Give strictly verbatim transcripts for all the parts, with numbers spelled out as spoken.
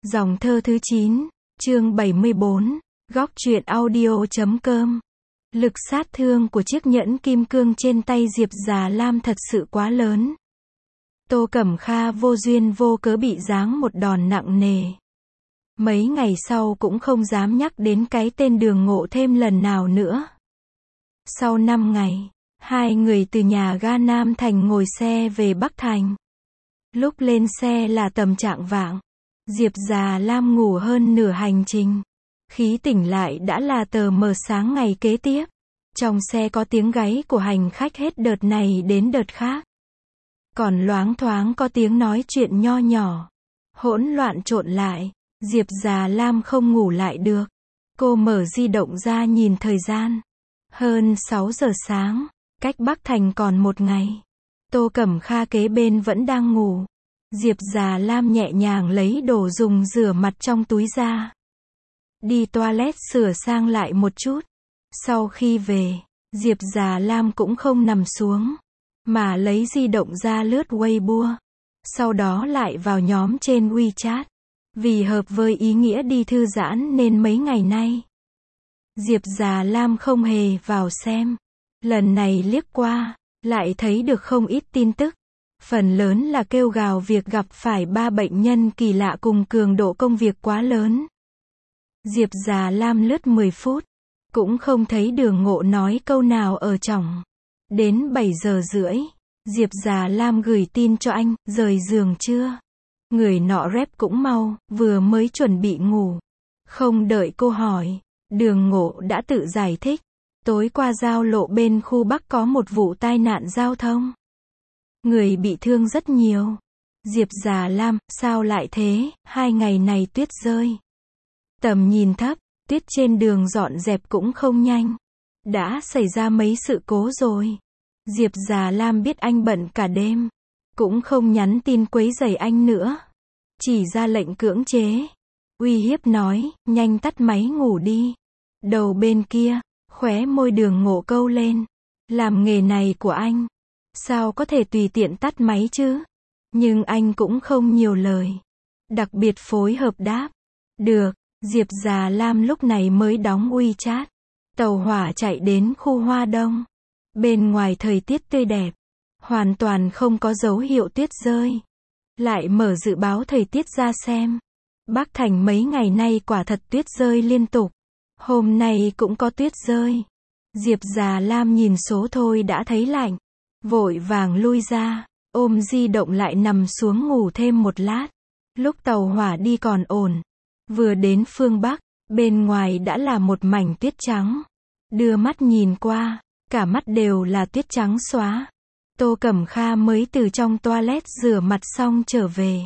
Dòng thơ thứ chín, chương bảy mươi bốn, góc truyện audio chấm com. Lực sát thương của chiếc nhẫn kim cương trên tay Diệp Già Lam thật sự quá lớn. Tô Cẩm Kha vô duyên vô cớ bị giáng một đòn nặng nề. Mấy ngày sau cũng không dám nhắc đến cái tên Đường Ngộ thêm lần nào nữa. Sau năm ngày, hai người từ nhà ga Nam Thành ngồi xe về Bắc Thành. Lúc lên xe là tầm chạng vạng. Diệp Già Lam ngủ hơn nửa hành trình. Khi tỉnh lại đã là tờ mờ sáng ngày kế tiếp. Trong xe có tiếng gáy của hành khách hết đợt này đến đợt khác. Còn loáng thoáng có tiếng nói chuyện nho nhỏ. Hỗn loạn trộn lại. Diệp Già Lam không ngủ lại được. Cô mở di động ra nhìn thời gian. Hơn sáu giờ sáng. Cách Bắc Thành còn một ngày. Tô Cẩm Kha kế bên vẫn đang ngủ. Diệp Già Lam nhẹ nhàng lấy đồ dùng rửa mặt trong túi ra. Đi toilet sửa sang lại một chút. Sau khi về, Diệp Già Lam cũng không nằm xuống, mà lấy di động ra lướt Weibo. Sau đó lại vào nhóm trên WeChat. Vì hợp với ý nghĩa đi thư giãn nên mấy ngày nay, Diệp Già Lam không hề vào xem. Lần này liếc qua, lại thấy được không ít tin tức. Phần lớn là kêu gào việc gặp phải ba bệnh nhân kỳ lạ cùng cường độ công việc quá lớn. Diệp Già Lam lướt mười phút, cũng không thấy Đường Ngộ nói câu nào ở trỏng. Đến bảy giờ rưỡi, Diệp Già Lam gửi tin cho anh, rời giường chưa? Người nọ rep cũng mau, vừa mới chuẩn bị ngủ. Không đợi cô hỏi, Đường Ngộ đã tự giải thích. Tối qua giao lộ bên khu Bắc có một vụ tai nạn giao thông. Người bị thương rất nhiều. Diệp Già Lam, sao lại thế, hai ngày này tuyết rơi. Tầm nhìn thấp, tuyết trên đường dọn dẹp cũng không nhanh. Đã xảy ra mấy sự cố rồi. Diệp Già Lam biết anh bận cả đêm. Cũng không nhắn tin quấy rầy anh nữa. Chỉ ra lệnh cưỡng chế. Uy hiếp nói, nhanh tắt máy ngủ đi. Đầu bên kia, khóe môi Đường Ngộ câu lên. Làm nghề này của anh, sao có thể tùy tiện tắt máy chứ? Nhưng anh cũng không nhiều lời. Đặc biệt phối hợp đáp. Được, Diệp Già Lam lúc này mới đóng WeChat. Tàu hỏa chạy đến khu Hoa Đông. Bên ngoài thời tiết tươi đẹp. Hoàn toàn không có dấu hiệu tuyết rơi. Lại mở dự báo thời tiết ra xem. Bắc Thành mấy ngày nay quả thật tuyết rơi liên tục. Hôm nay cũng có tuyết rơi. Diệp Già Lam nhìn số thôi đã thấy lạnh. Vội vàng lui ra, ôm di động lại nằm xuống ngủ thêm một lát. Lúc tàu hỏa đi còn ổn. Vừa đến phương Bắc, bên ngoài đã là một mảnh tuyết trắng. Đưa mắt nhìn qua, cả mắt đều là tuyết trắng xóa. Tô Cẩm Kha mới từ trong toilet rửa mặt xong trở về.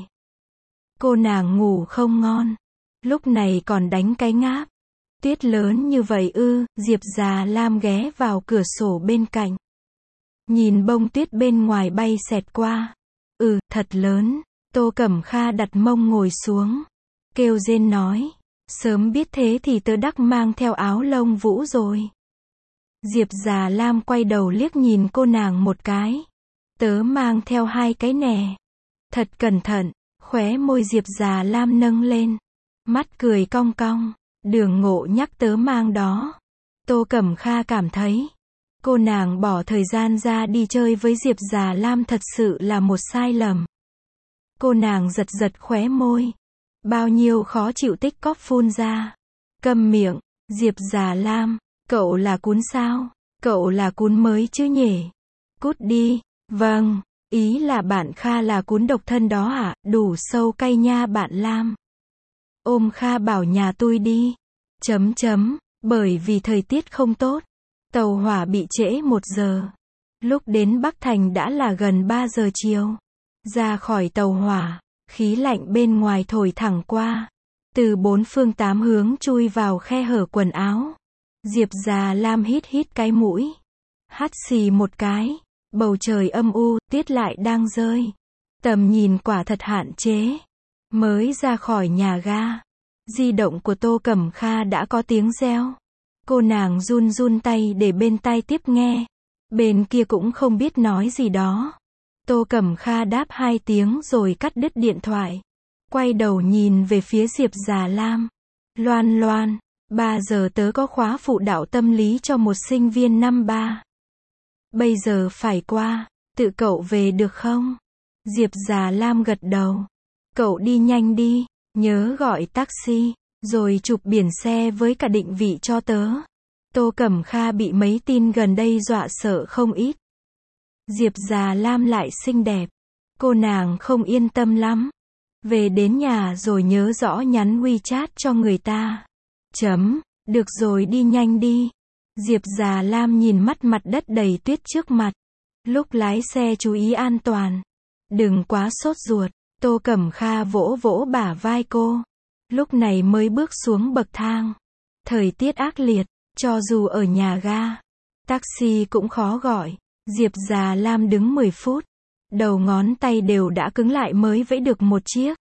Cô nàng ngủ không ngon. Lúc này còn đánh cái ngáp. Tuyết lớn như vậy ư? Diệp Già Lam ghé vào cửa sổ bên cạnh. Nhìn bông tuyết bên ngoài bay xẹt qua. Ừ, thật lớn. Tô Cẩm Kha đặt mông ngồi xuống. Kêu rên nói. Sớm biết thế thì tớ đắc mang theo áo lông vũ rồi. Diệp Già Lam quay đầu liếc nhìn cô nàng một cái. Tớ mang theo hai cái nè. Thật cẩn thận. Khóe môi Diệp Già Lam nâng lên. Mắt cười cong cong. Đường Ngộ nhắc tớ mang đó. Tô Cẩm Kha cảm thấy. Cô nàng bỏ thời gian ra đi chơi với Diệp Già Lam thật sự là một sai lầm. Cô nàng giật giật khóe môi. Bao nhiêu khó chịu tích cóp phun ra. Câm miệng, Diệp Già Lam, cậu là cún sao? Cậu là cún mới chứ nhỉ? Cút đi. Vâng, ý là bạn Kha là cún độc thân đó à? Đủ sâu cay nha bạn Lam. Ôm Kha bảo nhà tôi đi. Chấm chấm, bởi vì thời tiết không tốt. Tàu hỏa bị trễ một giờ. Lúc đến Bắc Thành đã là gần ba giờ chiều. Ra khỏi tàu hỏa, khí lạnh bên ngoài thổi thẳng qua. Từ bốn phương tám hướng chui vào khe hở quần áo. Diệp Già Lam hít hít cái mũi. Hắt xì một cái. Bầu trời âm u, tuyết lại đang rơi. Tầm nhìn quả thật hạn chế. Mới ra khỏi nhà ga. Di động của Tô Cẩm Kha đã có tiếng reo. Cô nàng run run tay để bên tai tiếp nghe. Bên kia cũng không biết nói gì đó. Tô Cẩm Kha đáp hai tiếng rồi cắt đứt điện thoại. quay đầu nhìn về phía Diệp Già Lam. Loan Loan, ba giờ tớ có khóa phụ đạo tâm lý cho một sinh viên năm ba. Bây giờ phải qua, tự cậu về được không? Diệp Già Lam gật đầu. Cậu đi nhanh đi, nhớ gọi taxi, rồi chụp biển xe với cả định vị cho tớ. Tô Cẩm Kha bị mấy tin gần đây dọa sợ không ít. Diệp Già Lam lại xinh đẹp. Cô nàng không yên tâm lắm. Về đến nhà rồi nhớ rõ nhắn WeChat cho người ta. Chấm, được rồi đi nhanh đi. Diệp Già Lam nhìn mắt mặt đất đầy tuyết trước mặt. Lúc lái xe chú ý an toàn. Đừng quá sốt ruột. Tô Cẩm Kha vỗ vỗ bả vai cô. Lúc này mới bước xuống bậc thang. Thời tiết ác liệt, cho dù ở nhà ga, taxi cũng khó gọi. Diệp Già Lam đứng mười phút. Đầu ngón tay đều đã cứng lại mới vẫy được một chiếc.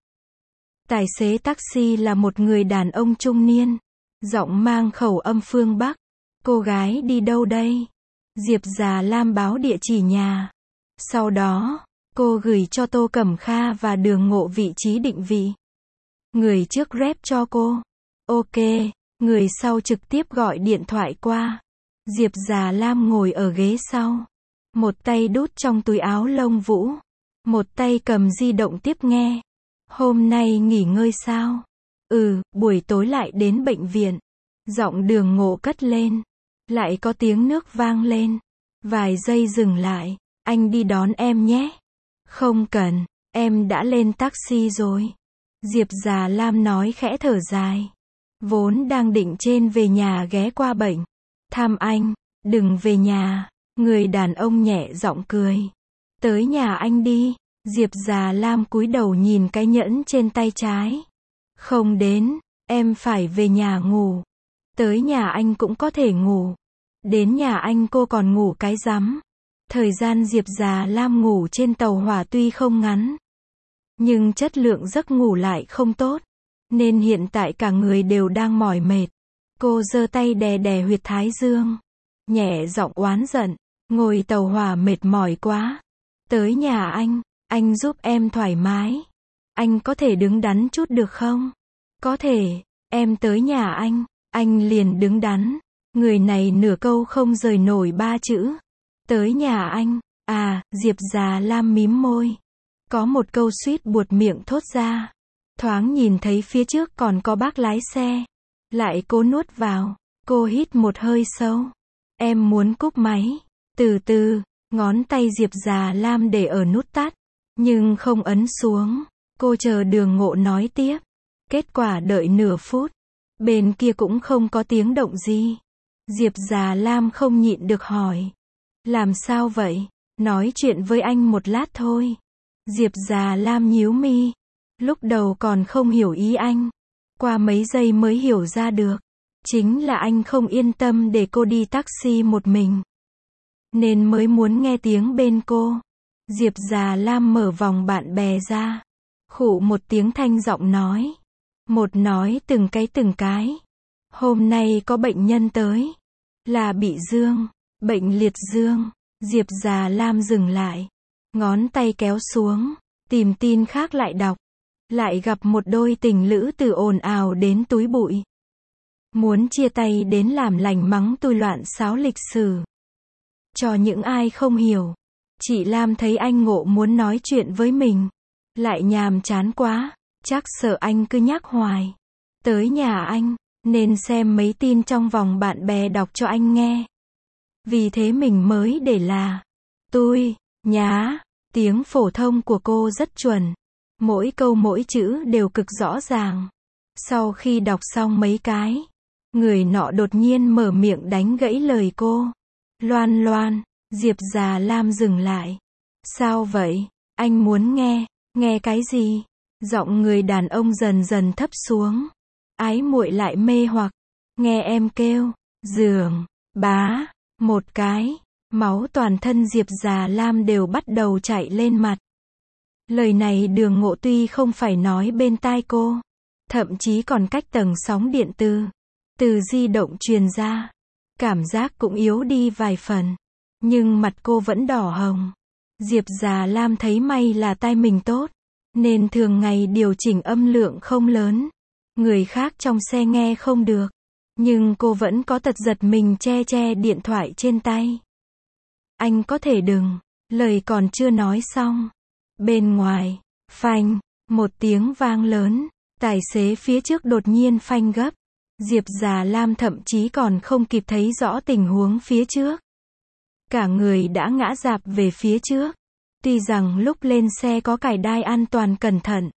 Tài xế taxi là một người đàn ông trung niên. Giọng mang khẩu âm phương Bắc. Cô gái đi đâu đây? Diệp Già Lam báo địa chỉ nhà. Sau đó, cô gửi cho Tô Cẩm Kha và Đường Ngộ vị trí định vị. Người trước rep cho cô. Ok, người sau trực tiếp gọi điện thoại qua. Diệp Già Lam ngồi ở ghế sau. Một tay đút trong túi áo lông vũ. Một tay cầm di động tiếp nghe. Hôm nay nghỉ ngơi sao? Ừ, buổi tối lại đến bệnh viện. Giọng Đường Ngộ cất lên. Lại có tiếng nước vang lên. Vài giây dừng lại. Anh đi đón em nhé. Không cần, em đã lên taxi rồi. Diệp Già Lam nói khẽ thở dài. Vốn đang định trên về nhà ghé qua bệnh. Thăm anh, đừng về nhà. Người đàn ông nhẹ giọng cười. Tới nhà anh đi. Diệp Già Lam cúi đầu nhìn cái nhẫn trên tay trái. Không đến, em phải về nhà ngủ. Tới nhà anh cũng có thể ngủ. Đến nhà anh cô còn ngủ cái rắm. Thời gian Diệp Già Lam ngủ trên tàu hỏa tuy không ngắn, nhưng chất lượng giấc ngủ lại không tốt. Nên hiện tại cả người đều đang mỏi mệt. Cô giơ tay đè đè huyệt thái dương. Nhẹ giọng oán giận. Ngồi tàu hỏa mệt mỏi quá. Tới nhà anh, anh giúp em thoải mái. Anh có thể đứng đắn chút được không? Có thể, em tới nhà anh. Anh liền đứng đắn. Người này nửa câu không rời nổi ba chữ. Tới nhà anh. À, Diệp Già Lam mím môi. Có một câu suýt buột miệng thốt ra. Thoáng nhìn thấy phía trước còn có bác lái xe. Lại cố nuốt vào. Cô hít một hơi sâu. Em muốn cúp máy. Từ từ, ngón tay Diệp Già Lam để ở nút tắt. Nhưng không ấn xuống. Cô chờ Đường Ngộ nói tiếp. Kết quả đợi nửa phút. Bên kia cũng không có tiếng động gì. Diệp Già Lam không nhịn được hỏi. Làm sao vậy? Nói chuyện với anh một lát thôi. Diệp Già Lam nhíu mi. Lúc đầu còn không hiểu ý anh. Qua mấy giây mới hiểu ra được. Chính là anh không yên tâm để cô đi taxi một mình. Nên mới muốn nghe tiếng bên cô. Diệp Già Lam mở vòng bạn bè ra. Khụ một tiếng thanh giọng nói. Một nói từng cái từng cái. Hôm nay có bệnh nhân tới. Là bị dương. Bệnh liệt dương. Diệp Già Lam dừng lại. Ngón tay kéo xuống. Tìm tin khác lại đọc. Lại gặp một đôi tình lữ từ ồn ào đến túi bụi. Muốn chia tay đến làm lành mắng tôi loạn xáo lịch sử. Cho những ai không hiểu. Chị Lam thấy anh Ngộ muốn nói chuyện với mình. Lại nhàm chán quá. Chắc sợ anh cứ nhắc hoài. Tới nhà anh. Nên xem mấy tin trong vòng bạn bè đọc cho anh nghe. Vì thế mình mới để là. Tôi, nhá. Tiếng phổ thông của cô rất chuẩn. Mỗi câu mỗi chữ đều cực rõ ràng. Sau khi đọc xong mấy cái. Người nọ đột nhiên mở miệng đánh gãy lời cô. Loan Loan. Diệp Già Lam dừng lại. Sao vậy? Anh muốn nghe. Nghe cái gì? Giọng người đàn ông dần dần thấp xuống. Ái muội lại mê hoặc. Nghe em kêu. Giường. Bá. Một cái. Máu toàn thân Diệp Già Lam đều bắt đầu chảy lên mặt. Lời này Đường Ngộ tuy không phải nói bên tai cô. Thậm chí còn cách tầng sóng điện từ. Từ di động truyền ra. Cảm giác cũng yếu đi vài phần. Nhưng mặt cô vẫn đỏ hồng. Diệp Già Lam thấy may là tai mình tốt. nên thường ngày điều chỉnh âm lượng không lớn. Người khác trong xe nghe không được. Nhưng cô vẫn có tật giật mình che che điện thoại trên tay. Anh có thể đừng. Lời còn chưa nói xong. Bên ngoài, phanh, một tiếng vang lớn. Tài xế phía trước đột nhiên phanh gấp. Diệp Già Lam thậm chí còn không kịp thấy rõ tình huống phía trước. Cả người đã ngã rạp về phía trước. Tuy rằng lúc lên xe có cài đai an toàn cẩn thận,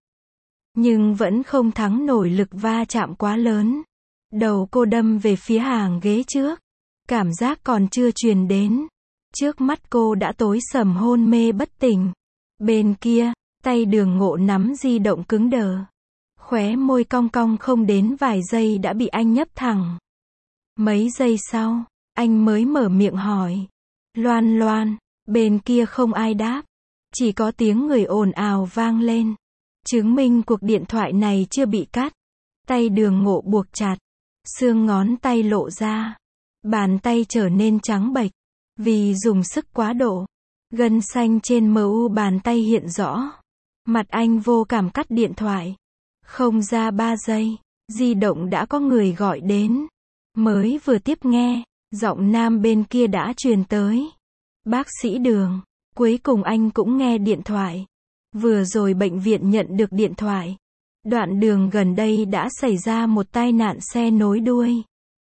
nhưng vẫn không thắng nổi lực va chạm quá lớn. Đầu cô đâm về phía hàng ghế trước. Cảm giác còn chưa truyền đến. Trước mắt cô đã tối sầm hôn mê bất tỉnh. Bên kia, tay Đường Ngộ nắm di động cứng đờ. Khóe môi cong cong không đến vài giây đã bị anh nhấp thẳng. Mấy giây sau, anh mới mở miệng hỏi. Loan Loan, bên kia không ai đáp. Chỉ có tiếng người ồn ào vang lên. Chứng minh cuộc điện thoại này chưa bị cắt. Tay Đường Ngộ buộc chặt. Xương ngón tay lộ ra. Bàn tay trở nên trắng bệch. Vì dùng sức quá độ. Gân xanh trên mờ u bàn tay hiện rõ. Mặt anh vô cảm cắt điện thoại. Không ra ba giây, di động đã có người gọi đến. Mới vừa tiếp nghe, giọng nam bên kia đã truyền tới. Bác sĩ Đường, cuối cùng anh cũng nghe điện thoại. Vừa rồi bệnh viện nhận được điện thoại. Đoạn đường gần đây đã xảy ra một tai nạn xe nối đuôi.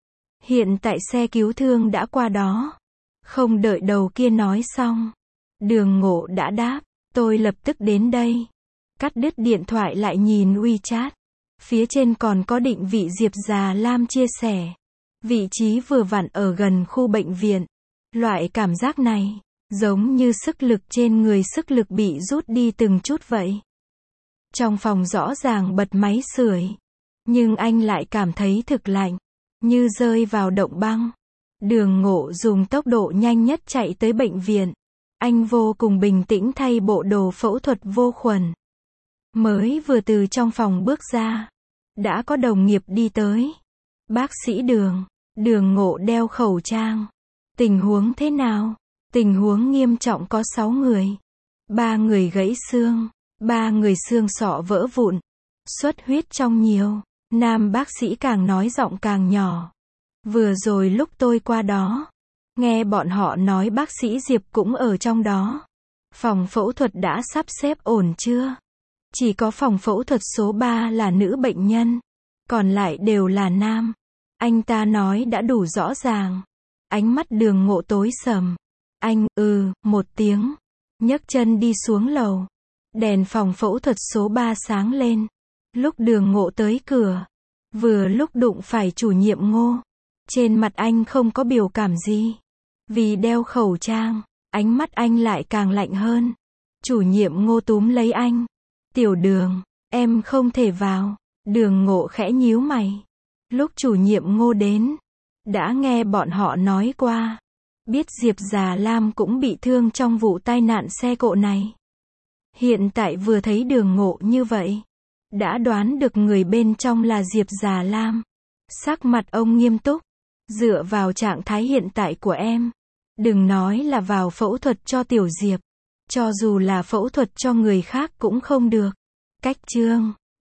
Hiện tại xe cứu thương đã qua đó. Không đợi đầu kia nói xong. Đường Ngộ đã đáp, tôi lập tức đến đây. Cắt đứt điện thoại lại nhìn WeChat. Phía trên còn có định vị Diệp Già Lam chia sẻ. Vị trí vừa vặn ở gần khu bệnh viện. Loại cảm giác này, giống như sức lực trên người sức lực bị rút đi từng chút vậy. Trong phòng rõ ràng bật máy sưởi. Nhưng anh lại cảm thấy thực lạnh. Như rơi vào động băng. Đường Ngộ dùng tốc độ nhanh nhất chạy tới bệnh viện. Anh vô cùng bình tĩnh thay bộ đồ phẫu thuật vô khuẩn. Mới vừa từ trong phòng bước ra. Đã có đồng nghiệp đi tới. Bác sĩ Đường. Đường Ngộ đeo khẩu trang. Tình huống thế nào? Tình huống nghiêm trọng có sáu người. Ba người gãy xương. Ba người xương sọ vỡ vụn. Xuất huyết trong nhiều. Nam bác sĩ càng nói giọng càng nhỏ. Vừa rồi lúc tôi qua đó. Nghe bọn họ nói bác sĩ Diệp cũng ở trong đó. Phòng phẫu thuật đã sắp xếp ổn chưa? Chỉ có phòng phẫu thuật số ba là nữ bệnh nhân. Còn lại đều là nam. Anh ta nói đã đủ rõ ràng. Ánh mắt Đường Ngộ tối sầm. Anh, ừ, một tiếng. Nhấc chân đi xuống lầu. Đèn phòng phẫu thuật số ba sáng lên. Lúc Đường Ngộ tới cửa. Vừa lúc đụng phải chủ nhiệm Ngô. Trên mặt anh không có biểu cảm gì. Vì đeo khẩu trang, ánh mắt anh lại càng lạnh hơn. Chủ nhiệm Ngô túm lấy anh. Tiểu Đường, em không thể vào. Đường Ngộ khẽ nhíu mày. Lúc chủ nhiệm Ngô đến, đã nghe bọn họ nói qua. Biết Diệp Già Lam cũng bị thương trong vụ tai nạn xe cộ này. Hiện tại vừa thấy Đường Ngộ như vậy. Đã đoán được người bên trong là Diệp Già Lam. Sắc mặt ông nghiêm túc. Dựa vào trạng thái hiện tại của em. Đừng nói là vào phẫu thuật cho Tiểu Diệp. Cho dù là phẫu thuật cho người khác cũng không được. Cách chương